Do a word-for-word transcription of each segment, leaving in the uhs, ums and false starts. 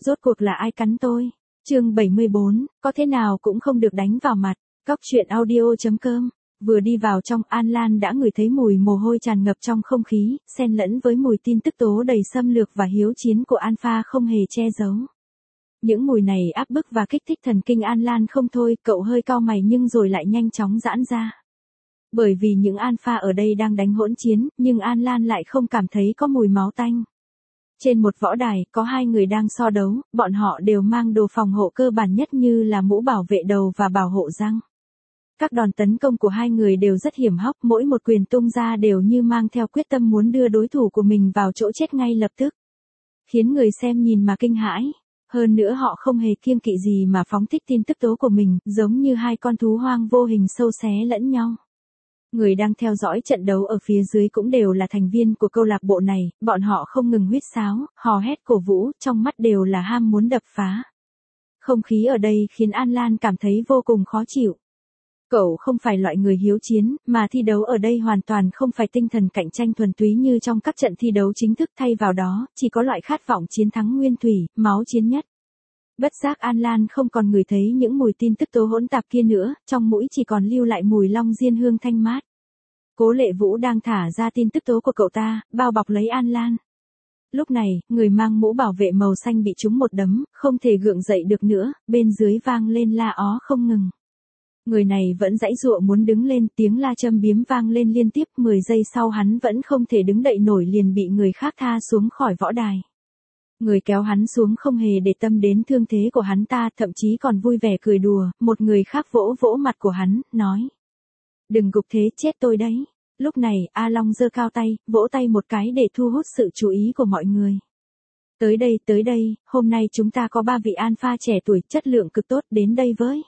Rốt cuộc là ai cắn tôi? Chương bảy mươi bốn, có thế nào cũng không được đánh vào mặt. Góc truyện audio chấm com. Vừa đi vào trong, An Lan đã ngửi thấy mùi mồ hôi tràn ngập trong không khí, xen lẫn với mùi tin tức tố đầy xâm lược và hiếu chiến của Alpha không hề che giấu. Những mùi này áp bức và kích thích thần kinh An Lan không thôi, cậu hơi cau mày nhưng rồi lại nhanh chóng giãn ra. Bởi vì những Alpha ở đây đang đánh hỗn chiến, nhưng An Lan lại không cảm thấy có mùi máu tanh. Trên một võ đài, có hai người đang so đấu, bọn họ đều mang đồ phòng hộ cơ bản nhất như là mũ bảo vệ đầu và bảo hộ răng. Các đòn tấn công của hai người đều rất hiểm hóc, mỗi một quyền tung ra đều như mang theo quyết tâm muốn đưa đối thủ của mình vào chỗ chết ngay lập tức. Khiến người xem nhìn mà kinh hãi. Hơn nữa họ không hề kiêng kỵ gì mà phóng thích tin tức tố của mình, giống như hai con thú hoang vô hình sâu xé lẫn nhau. Người đang theo dõi trận đấu ở phía dưới cũng đều là thành viên của câu lạc bộ này, bọn họ không ngừng huýt sáo, hò hét cổ vũ, trong mắt đều là ham muốn đập phá. Không khí ở đây khiến An Lan cảm thấy vô cùng khó chịu. Cậu không phải loại người hiếu chiến, mà thi đấu ở đây hoàn toàn không phải tinh thần cạnh tranh thuần túy như trong các trận thi đấu chính thức, thay vào đó, chỉ có loại khát vọng chiến thắng nguyên thủy, máu chiến nhất. Bất giác An Lan không còn ngửi thấy những mùi tin tức tố hỗn tạp kia nữa, trong mũi chỉ còn lưu lại mùi long diên hương thanh mát. Cố Lệ Vũ đang thả ra tin tức tố của cậu ta, bao bọc lấy An Lan. Lúc này, người mang mũ bảo vệ màu xanh bị trúng một đấm, không thể gượng dậy được nữa, bên dưới vang lên la ó không ngừng. Người này vẫn giãy giụa muốn đứng lên, tiếng la châm biếm vang lên liên tiếp, mười giây sau hắn vẫn không thể đứng dậy nổi liền bị người khác tha xuống khỏi võ đài. Người kéo hắn xuống không hề để tâm đến thương thế của hắn ta, thậm chí còn vui vẻ cười đùa, một người khác vỗ vỗ mặt của hắn, nói. Đừng gục thế, chết tôi đấy. Lúc này, A Long giơ cao tay, vỗ tay một cái để thu hút sự chú ý của mọi người. Tới đây, tới đây, hôm nay chúng ta có ba vị alpha trẻ tuổi, chất lượng cực tốt, đến đây với.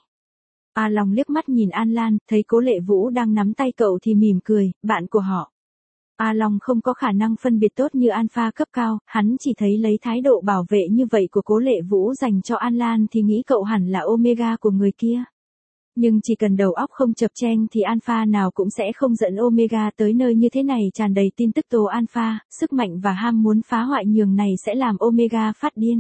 A Long liếc mắt nhìn An Lan, thấy Cố Lệ Vũ đang nắm tay cậu thì mỉm cười, bạn của họ. A Long không có khả năng phân biệt tốt như alpha cấp cao, hắn chỉ thấy lấy thái độ bảo vệ như vậy của Cố Lệ Vũ dành cho An Lan thì nghĩ cậu hẳn là Omega của người kia. Nhưng chỉ cần đầu óc không chập chênh thì alpha nào cũng sẽ không dẫn Omega tới nơi như thế này tràn đầy tin tức tố alpha, sức mạnh và ham muốn phá hoại nhường này sẽ làm Omega phát điên.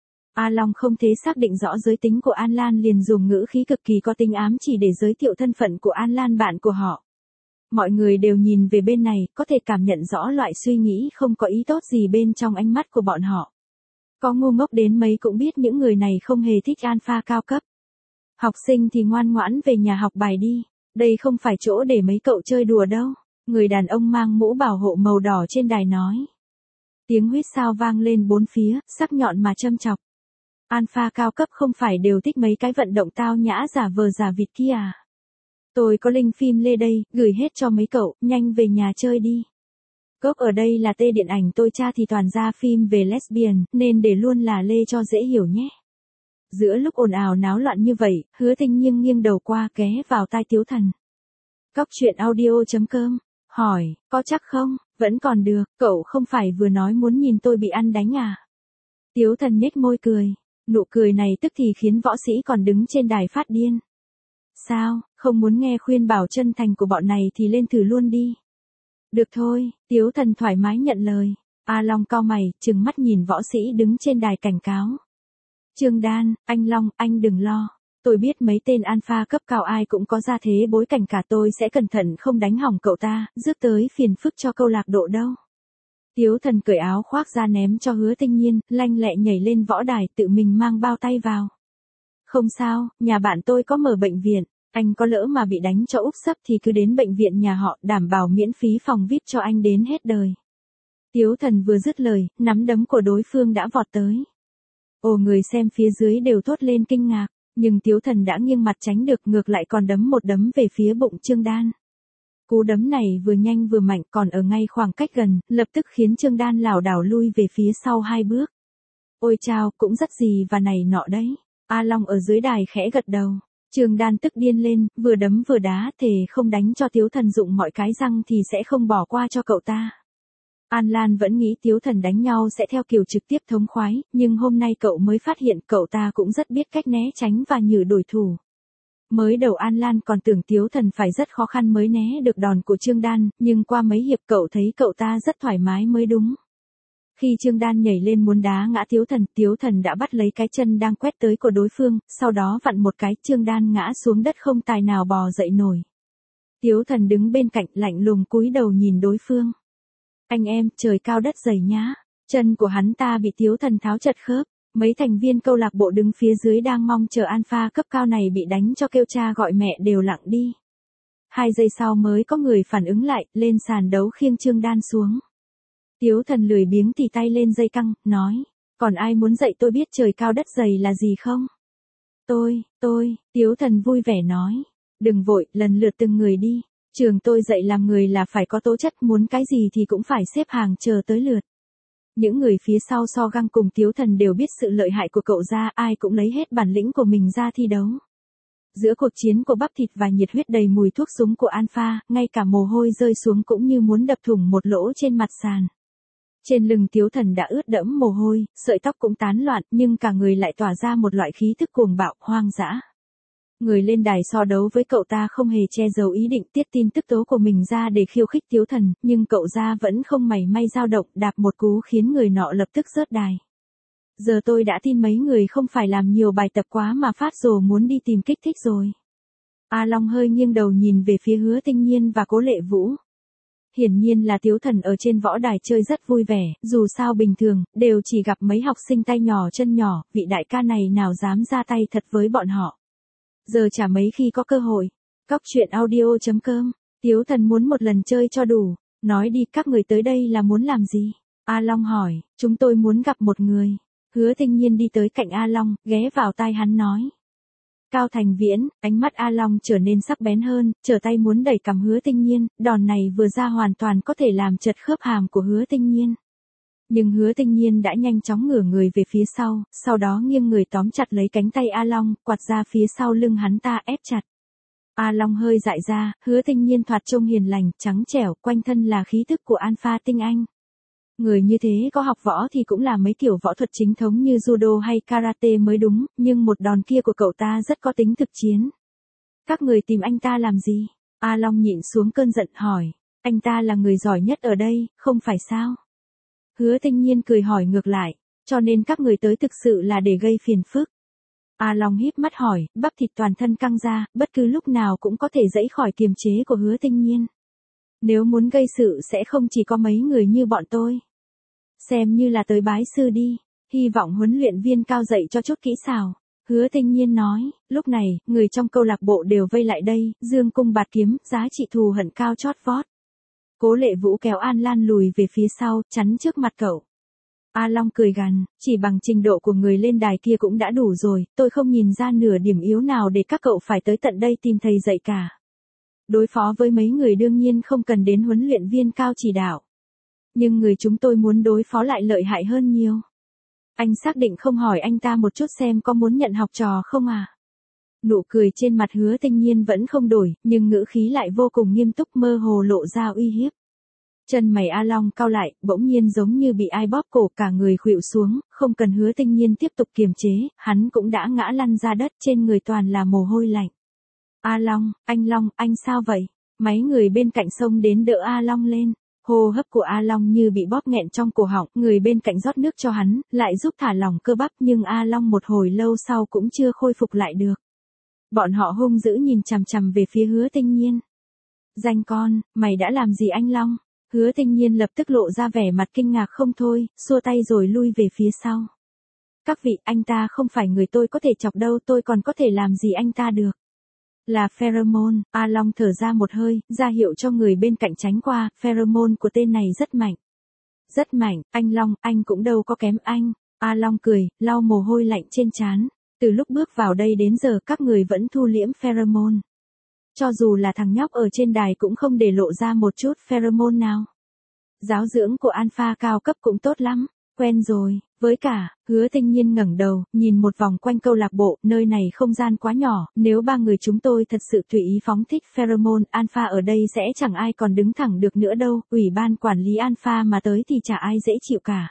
A Long không thể xác định rõ giới tính của An Lan liền dùng ngữ khí cực kỳ có tính ám chỉ để giới thiệu thân phận của An Lan bạn của họ. Mọi người đều nhìn về bên này, có thể cảm nhận rõ loại suy nghĩ không có ý tốt gì bên trong ánh mắt của bọn họ. Có ngu ngốc đến mấy cũng biết những người này không hề thích alpha cao cấp. Học sinh thì ngoan ngoãn về nhà học bài đi, đây không phải chỗ để mấy cậu chơi đùa đâu. Người đàn ông mang mũ bảo hộ màu đỏ trên đài nói. Tiếng huýt sáo vang lên bốn phía, sắc nhọn mà châm chọc. Alpha cao cấp không phải đều thích mấy cái vận động tao nhã giả vờ giả vịt kia à? Tôi có link phim lê đây, gửi hết cho mấy cậu, nhanh về nhà chơi đi. Gốc ở đây là tê điện ảnh tôi tra thì toàn ra phim về lesbian, nên để luôn là lê cho dễ hiểu nhé. Giữa lúc ồn ào náo loạn như vậy, Hứa Tinh nghiêng nghiêng đầu qua ké vào tai Tiếu Thần. Góc truyện audio chấm com, hỏi, có chắc không, vẫn còn được, cậu không phải vừa nói muốn nhìn tôi bị ăn đánh à? Tiếu Thần nhếch môi cười, nụ cười này tức thì khiến võ sĩ còn đứng trên đài phát điên. Sao, không muốn nghe khuyên bảo chân thành của bọn này thì lên thử luôn đi. Được thôi, Tiếu Thần thoải mái nhận lời. A Long cau mày, trừng mắt nhìn võ sĩ đứng trên đài cảnh cáo. Trương Đan, anh Long, anh đừng lo. Tôi biết mấy tên alpha cấp cao ai cũng có gia thế bối cảnh cả, tôi sẽ cẩn thận không đánh hỏng cậu ta, rước tới phiền phức cho câu lạc bộ đâu. Tiếu Thần cởi áo khoác ra ném cho Hứa Tinh Nhiên, lanh lẹ nhảy lên võ đài tự mình mang bao tay vào. Không sao, nhà bạn tôi có mở bệnh viện, anh có lỡ mà bị đánh cho úp sấp thì cứ đến bệnh viện nhà họ, đảm bảo miễn phí phòng vi ai pi cho anh đến hết đời. Tiếu Thần vừa dứt lời, nắm đấm của đối phương đã vọt tới. Ồ, người xem phía dưới đều thốt lên kinh ngạc, nhưng Tiếu Thần đã nghiêng mặt tránh được, ngược lại còn đấm một đấm về phía bụng Trương Đan. Cú đấm này vừa nhanh vừa mạnh, còn ở ngay khoảng cách gần, lập tức khiến Trương Đan lảo đảo lui về phía sau hai bước. Ôi chao, cũng rất gì và này nọ đấy. A Long ở dưới đài khẽ gật đầu. Trương Đan tức điên lên, vừa đấm vừa đá, thề không đánh cho Tiếu Thần dụng mọi cái răng thì sẽ không bỏ qua cho cậu ta. An Lan vẫn nghĩ Tiếu Thần đánh nhau sẽ theo kiểu trực tiếp thống khoái, nhưng hôm nay cậu mới phát hiện cậu ta cũng rất biết cách né tránh và nhử đổi thủ. Mới đầu An Lan còn tưởng Tiếu Thần phải rất khó khăn mới né được đòn của Trương Đan, nhưng qua mấy hiệp cậu thấy cậu ta rất thoải mái mới đúng. Khi Trương Đan nhảy lên muốn đá ngã Tiếu Thần, Tiếu Thần đã bắt lấy cái chân đang quét tới của đối phương, sau đó vặn một cái, Trương Đan ngã xuống đất không tài nào bò dậy nổi. Tiếu Thần đứng bên cạnh lạnh lùng cúi đầu nhìn đối phương. Anh em, trời cao đất dày nhá. Chân của hắn ta bị Tiếu Thần tháo chật khớp. Mấy thành viên câu lạc bộ đứng phía dưới đang mong chờ alpha cấp cao này bị đánh cho kêu cha gọi mẹ đều lặng đi. Hai giây sau mới có người phản ứng lại, lên sàn đấu khiêng Trương Đan xuống. Tiếu Thần lười biếng tì tay lên dây căng, nói, còn ai muốn dạy tôi biết trời cao đất dày là gì không? Tôi, tôi, Tiếu Thần vui vẻ nói, đừng vội, lần lượt từng người đi. Trường tôi dạy làm người là phải có tố chất, muốn cái gì thì cũng phải xếp hàng chờ tới lượt. Những người phía sau So Găng cùng Tiếu Thần đều biết sự lợi hại của cậu ra, ai cũng lấy hết bản lĩnh của mình ra thi đấu. Giữa cuộc chiến của bắp thịt và nhiệt huyết đầy mùi thuốc súng của Alpha, ngay cả mồ hôi rơi xuống cũng như muốn đập thủng một lỗ trên mặt sàn. Trên lưng Tiếu Thần đã ướt đẫm mồ hôi, sợi tóc cũng tán loạn, nhưng cả người lại tỏa ra một loại khí thức cuồng bạo, hoang dã. Người lên đài so đấu với cậu ta không hề che giấu ý định tiết tin tức tố của mình ra để khiêu khích Tiếu Thần, nhưng cậu ra vẫn không mảy may dao động, đạp một cú khiến người nọ lập tức rớt đài. Giờ tôi đã tin mấy người không phải làm nhiều bài tập quá mà phát rồ muốn đi tìm kích thích rồi. A Long hơi nghiêng đầu nhìn về phía Hứa Tinh Nhiên và Cố Lệ Vũ. Hiển nhiên là Tiếu Thần ở trên võ đài chơi rất vui vẻ, dù sao bình thường, đều chỉ gặp mấy học sinh tay nhỏ chân nhỏ, vị đại ca này nào dám ra tay thật với bọn họ. Giờ chả mấy khi có cơ hội. Cóc truyện audio chấm com, Tiếu Thần muốn một lần chơi cho đủ. Nói đi, các người tới đây là muốn làm gì? A Long hỏi, chúng tôi muốn gặp một người. Hứa Tinh Nhiên đi tới cạnh A Long, ghé vào tai hắn nói. Cao Thành Viễn, ánh mắt A Long trở nên sắc bén hơn, trở tay muốn đẩy cằm Hứa Tinh Nhiên, đòn này vừa ra hoàn toàn có thể làm chật khớp hàm của Hứa Tinh Nhiên. Nhưng Hứa Tinh Nhiên đã nhanh chóng ngửa người về phía sau, sau đó nghiêng người tóm chặt lấy cánh tay A Long, quạt ra phía sau lưng hắn ta ép chặt. A Long hơi dại ra, Hứa Tinh Nhiên thoạt trông hiền lành, trắng trẻo, quanh thân là khí thức của alpha tinh anh. Người như thế có học võ thì cũng là mấy kiểu võ thuật chính thống như judo hay karate mới đúng, nhưng một đòn kia của cậu ta rất có tính thực chiến. Các người tìm anh ta làm gì? A Long nhịn xuống cơn giận hỏi. Anh ta là người giỏi nhất ở đây, không phải sao? Hứa Tinh Nhiên cười hỏi ngược lại, cho nên các người tới thực sự là để gây phiền phức. A Long híp mắt hỏi, bắp thịt toàn thân căng ra, bất cứ lúc nào cũng có thể giãy khỏi kiềm chế của Hứa Tinh Nhiên. Nếu muốn gây sự sẽ không chỉ có mấy người như bọn tôi. Xem như là tới bái sư đi, hy vọng huấn luyện viên Cao dạy cho chút kỹ xảo. Hứa Tinh Nhiên nói, lúc này, người trong câu lạc bộ đều vây lại đây, dương cung bạt kiếm, giá trị thù hận cao chót vót. Cố Lệ Vũ kéo An Lan lùi về phía sau, chắn trước mặt cậu. A Long cười gằn, chỉ bằng trình độ của người lên đài kia cũng đã đủ rồi, tôi không nhìn ra nửa điểm yếu nào để các cậu phải tới tận đây tìm thầy dạy cả. Đối phó với mấy người đương nhiên không cần đến huấn luyện viên Cao chỉ đạo. Nhưng người chúng tôi muốn đối phó lại lợi hại hơn nhiều. Anh xác định không hỏi anh ta một chút xem có muốn nhận học trò không à? Nụ cười trên mặt Hứa Tinh Nhiên vẫn không đổi, nhưng ngữ khí lại vô cùng nghiêm túc, mơ hồ lộ ra uy hiếp. Chân mày A Long cau lại, bỗng nhiên giống như bị ai bóp cổ, cả người khuỵu xuống, không cần Hứa Tinh Nhiên tiếp tục kiềm chế, hắn cũng đã ngã lăn ra đất, trên người toàn là mồ hôi lạnh. A Long, anh Long, anh sao vậy? Mấy người bên cạnh xông đến đỡ A Long lên. Hô hấp của A Long như bị bóp nghẹn trong cổ họng, người bên cạnh rót nước cho hắn, lại giúp thả lỏng cơ bắp, nhưng A Long một hồi lâu sau cũng chưa khôi phục lại được. Bọn họ hung dữ nhìn chằm chằm về phía Hứa Tinh Nhiên. Danh con, mày đã làm gì anh Long? Hứa Tinh Nhiên lập tức lộ ra vẻ mặt kinh ngạc không thôi, xua tay rồi lui về phía sau. Các vị, anh ta không phải người tôi có thể chọc đâu, tôi còn có thể làm gì anh ta được. Là pheromone, A Long thở ra một hơi, ra hiệu cho người bên cạnh tránh qua, pheromone của tên này rất mạnh. Rất mạnh, anh Long, anh cũng đâu có kém anh. A Long cười, lau mồ hôi lạnh trên trán. Từ lúc bước vào đây đến giờ các người vẫn thu liễm pheromone. Cho dù là thằng nhóc ở trên đài cũng không để lộ ra một chút pheromone nào. Giáo dưỡng của alpha cao cấp cũng tốt lắm, quen rồi. Với cả, Hứa Tinh Nhiên ngẩng đầu, nhìn một vòng quanh câu lạc bộ, nơi này không gian quá nhỏ, nếu ba người chúng tôi thật sự tùy ý phóng thích pheromone alpha ở đây sẽ chẳng ai còn đứng thẳng được nữa đâu, ủy ban quản lý alpha mà tới thì chả ai dễ chịu cả.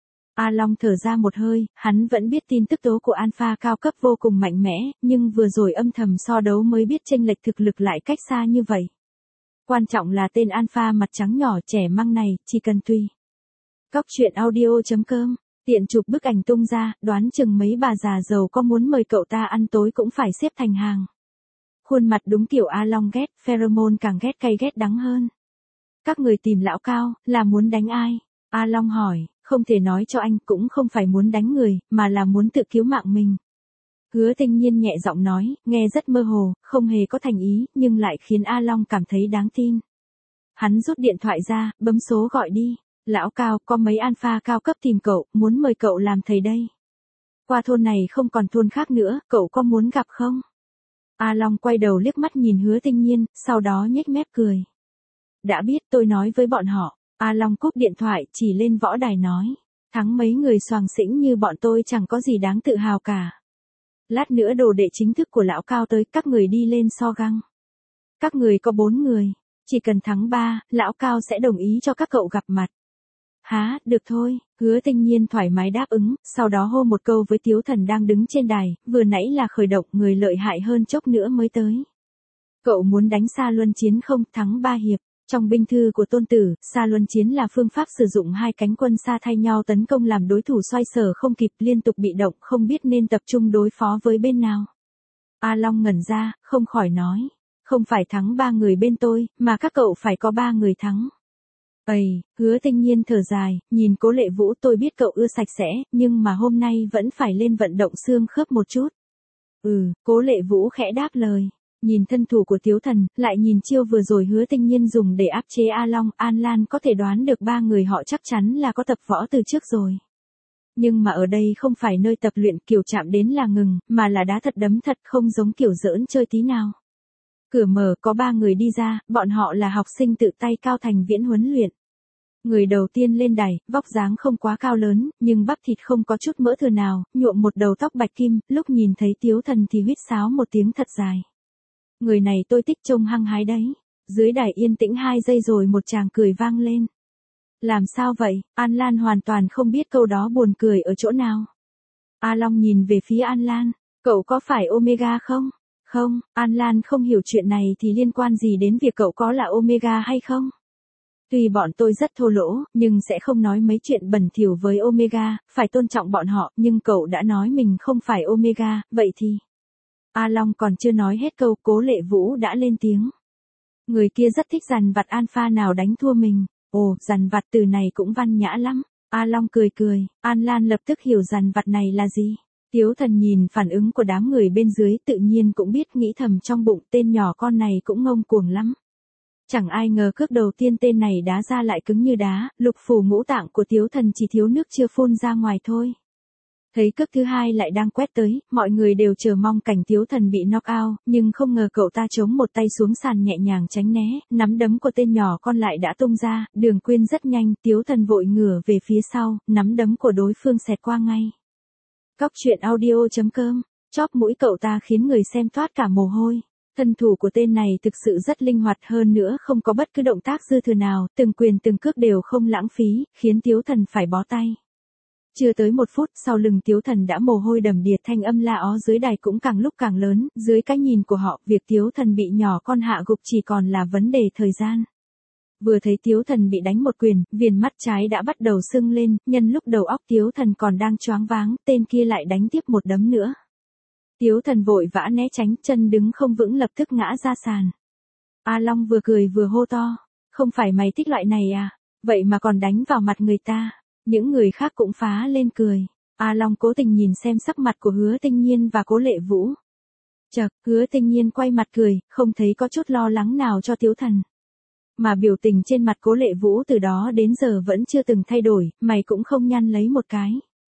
A Long thở ra một hơi, hắn vẫn biết tin tức tố của alpha cao cấp vô cùng mạnh mẽ, nhưng vừa rồi âm thầm so đấu mới biết chênh lệch thực lực lại cách xa như vậy. Quan trọng là tên alpha mặt trắng nhỏ trẻ măng này, chỉ cần tùy Cóc truyện audio chấm com, tiện chụp bức ảnh tung ra, đoán chừng mấy bà già giàu có muốn mời cậu ta ăn tối cũng phải xếp thành hàng. Khuôn mặt đúng kiểu A Long ghét, pheromone càng ghét cay ghét đắng hơn. Các người tìm lão Cao, là muốn đánh ai? A Long hỏi, không thể nói cho anh, cũng không phải muốn đánh người, mà là muốn tự cứu mạng mình. Hứa Tinh Nhiên nhẹ giọng nói, nghe rất mơ hồ, không hề có thành ý, nhưng lại khiến A Long cảm thấy đáng tin. Hắn rút điện thoại ra, bấm số gọi đi. Lão Cao, có mấy alpha cao cấp tìm cậu, muốn mời cậu làm thầy đây. Qua thôn này không còn thôn khác nữa, cậu có muốn gặp không? A Long quay đầu liếc mắt nhìn Hứa Tinh Nhiên, sau đó nhếch mép cười. Đã biết, tôi nói với bọn họ. A Long cúp điện thoại, chỉ lên võ đài nói. Thắng mấy người xoàng xĩnh như bọn tôi chẳng có gì đáng tự hào cả. Lát nữa đồ đệ chính thức của lão Cao tới, các người đi lên so găng. Các người có bốn người. Chỉ cần thắng ba, lão Cao sẽ đồng ý cho các cậu gặp mặt. Há, được thôi, Hứa Tinh Nhiên thoải mái đáp ứng, sau đó hô một câu với Tiếu Thần đang đứng trên đài, vừa nãy là khởi động, người lợi hại hơn chốc nữa mới tới. Cậu muốn đánh xa luân chiến không, thắng ba hiệp. Trong binh thư của Tôn Tử, xa luân chiến là phương pháp sử dụng hai cánh quân xa thay nhau tấn công làm đối thủ xoay sở không kịp, liên tục bị động, không biết nên tập trung đối phó với bên nào. A Long ngẩn ra, không khỏi nói, không phải thắng ba người bên tôi, mà các cậu phải có ba người thắng. Ây, Hứa Tinh Nhiên thở dài, nhìn Cố Lệ Vũ, tôi biết cậu ưa sạch sẽ, nhưng mà hôm nay vẫn phải lên vận động xương khớp một chút. Ừ, Cố Lệ Vũ khẽ đáp lời. Nhìn thân thủ của Tiếu Thần, lại nhìn chiêu vừa rồi Hứa Tinh Nhiên dùng để áp chế A Long, An Lan có thể đoán được ba người họ chắc chắn là có tập võ từ trước rồi. Nhưng mà ở đây không phải nơi tập luyện, kiểu chạm đến là ngừng, mà là đá thật đấm thật, không giống kiểu giỡn chơi tí nào. Cửa mở, có ba người đi ra, bọn họ là học sinh tự tay Cao Thành Viễn huấn luyện. Người đầu tiên lên đài, vóc dáng không quá cao lớn, nhưng bắp thịt không có chút mỡ thừa nào, nhuộm một đầu tóc bạch kim, lúc nhìn thấy Tiếu Thần thì huýt sáo một tiếng thật dài. Người này tôi thích trông hăng hái đấy. Dưới đài yên tĩnh hai giây rồi một tràng cười vang lên. Làm sao vậy? An Lan hoàn toàn không biết câu đó buồn cười ở chỗ nào. A Long nhìn về phía An Lan. Cậu có phải Omega không? Không, An Lan không hiểu chuyện này thì liên quan gì đến việc cậu có là Omega hay không? Tuy bọn tôi rất thô lỗ, nhưng sẽ không nói mấy chuyện bẩn thỉu với Omega, phải tôn trọng bọn họ, nhưng cậu đã nói mình không phải Omega, vậy thì... A Long còn chưa nói hết câu, Cố Lệ Vũ đã lên tiếng. Người kia rất thích dằn vặt alpha nào đánh thua mình. Ồ, dằn vặt từ này cũng văn nhã lắm. A Long cười cười, An Lan lập tức hiểu dằn vặt này là gì. Tiếu Thần nhìn phản ứng của đám người bên dưới tự nhiên cũng biết, nghĩ thầm trong bụng, tên nhỏ con này cũng ngông cuồng lắm. Chẳng ai ngờ cước đầu tiên tên này đá ra lại cứng như đá, lục phủ ngũ tạng của Tiếu Thần chỉ thiếu nước chưa phun ra ngoài thôi. Thấy cước thứ hai lại đang quét tới, mọi người đều chờ mong cảnh Tiếu Thần bị knock out, nhưng không ngờ cậu ta chống một tay xuống sàn nhẹ nhàng tránh né, nắm đấm của tên nhỏ con lại đã tung ra, đường quyên rất nhanh, Tiếu Thần vội ngửa về phía sau, nắm đấm của đối phương xẹt qua ngay. Cóc truyện audio chấm com, chóp mũi cậu ta khiến người xem toát cả mồ hôi. Thân thủ của tên này thực sự rất linh hoạt, hơn nữa không có bất cứ động tác dư thừa nào, từng quyền từng cước đều không lãng phí, khiến Tiếu Thần phải bó tay. Chưa tới một phút, sau lưng Tiếu Thần đã mồ hôi đầm đìa, thanh âm la ó dưới đài cũng càng lúc càng lớn, dưới cái nhìn của họ, việc Tiếu Thần bị nhỏ con hạ gục chỉ còn là vấn đề thời gian. Vừa thấy Tiếu Thần bị đánh một quyền, viền mắt trái đã bắt đầu sưng lên, nhân lúc đầu óc Tiếu Thần còn đang choáng váng, tên kia lại đánh tiếp một đấm nữa. Tiếu Thần vội vã né tránh, chân đứng không vững lập tức ngã ra sàn. A Long vừa cười vừa hô to, không phải mày thích loại này à, vậy mà còn đánh vào mặt người ta. Những người khác cũng phá lên cười. A Long cố tình nhìn xem sắc mặt của Hứa Tinh Nhiên và Cố Lệ Vũ. Chậc, Hứa Tinh Nhiên quay mặt cười, không thấy có chút lo lắng nào cho Tiếu Thần. Mà biểu tình trên mặt Cố Lệ Vũ từ đó đến giờ vẫn chưa từng thay đổi, mày cũng không nhăn lấy một cái.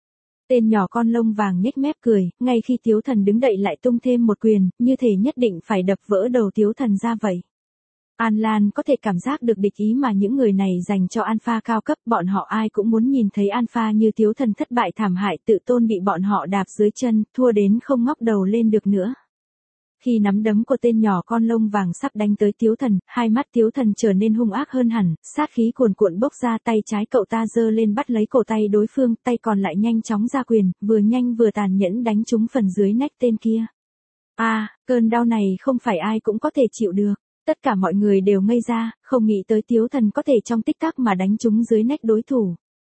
Tên nhỏ con lông vàng nhếch mép cười, ngay khi Tiếu Thần đứng đậy lại tung thêm một quyền, như thể nhất định phải đập vỡ đầu Tiếu Thần ra vậy. An Lan có thể cảm giác được địch ý mà những người này dành cho alpha cao cấp, bọn họ ai cũng muốn nhìn thấy alpha như Tiếu Thần thất bại thảm hại, tự tôn bị bọn họ đạp dưới chân, thua đến không ngóc đầu lên được nữa. Khi nắm đấm của tên nhỏ con lông vàng sắp đánh tới Tiếu Thần, hai mắt Tiếu Thần trở nên hung ác hơn hẳn, sát khí cuồn cuộn bốc ra, tay trái cậu ta giơ lên bắt lấy cổ tay đối phương, tay còn lại nhanh chóng ra quyền, vừa nhanh vừa tàn nhẫn đánh trúng phần dưới nách tên kia. A, à, cơn đau này không phải ai cũng có thể chịu được. Tất cả mọi người đều ngây ra, không nghĩ tới Tiếu Thần có thể trong tích tắc mà đánh trúng dưới nách đối thủ.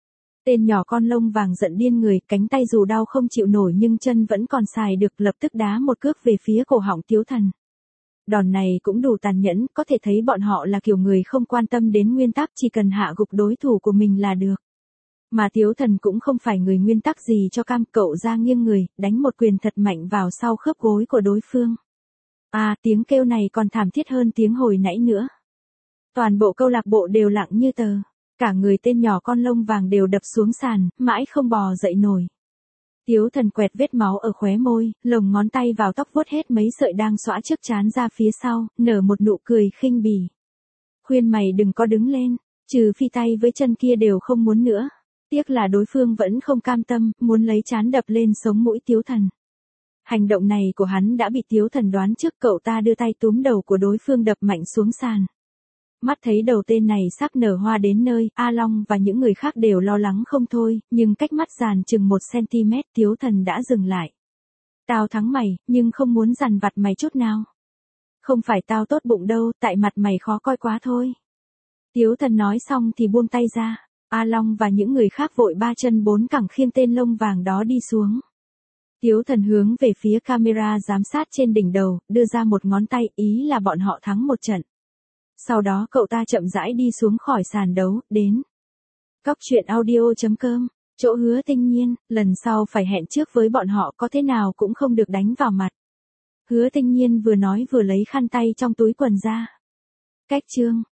Tên nhỏ con lông vàng giận điên người, cánh tay dù đau không chịu nổi nhưng chân vẫn còn xài được, lập tức đá một cước về phía cổ họng Tiếu Thần. Đòn này cũng đủ tàn nhẫn, có thể thấy bọn họ là kiểu người không quan tâm đến nguyên tắc, chỉ cần hạ gục đối thủ của mình là được. Mà Tiếu Thần cũng không phải người nguyên tắc gì cho cam, cậu ra nghiêng người, đánh một quyền thật mạnh vào sau khớp gối của đối phương. À, tiếng kêu này còn thảm thiết hơn tiếng hồi nãy nữa. Toàn bộ câu lạc bộ đều lặng như tờ, cả người tên nhỏ con lông vàng đều đập xuống sàn, mãi không bò dậy nổi. Tiếu Thần quẹt vết máu ở khóe môi, lồng ngón tay vào tóc vuốt hết mấy sợi đang xõa trước trán ra phía sau, nở một nụ cười khinh bỉ. Khuyên mày đừng có đứng lên, trừ phi tay với chân kia đều không muốn nữa. Tiếc là đối phương vẫn không cam tâm, muốn lấy trán đập lên sống mũi Tiếu Thần. Hành động này của hắn đã bị Tiếu Thần đoán trước, cậu ta đưa tay túm đầu của đối phương đập mạnh xuống sàn. Mắt thấy đầu tên này sắp nở hoa đến nơi, A Long và những người khác đều lo lắng không thôi, nhưng cách mắt dàn chừng một xăng-ti-mét Tiếu Thần đã dừng lại. Tao thắng mày, nhưng không muốn dằn vặt mày chút nào. Không phải tao tốt bụng đâu, tại mặt mày khó coi quá thôi. Tiếu Thần nói xong thì buông tay ra. A Long và những người khác vội ba chân bốn cẳng khiêng tên lông vàng đó đi xuống. Tiếu Thần hướng về phía camera giám sát trên đỉnh đầu, đưa ra một ngón tay, ý là bọn họ thắng một trận. Sau đó cậu ta chậm rãi đi xuống khỏi sàn đấu, đến Cóc truyện audio chấm com, chỗ Hứa Tinh Nhiên, lần sau phải hẹn trước với bọn họ, có thế nào cũng không được đánh vào mặt. Hứa Tinh Nhiên vừa nói vừa lấy khăn tay trong túi quần ra. Cách chương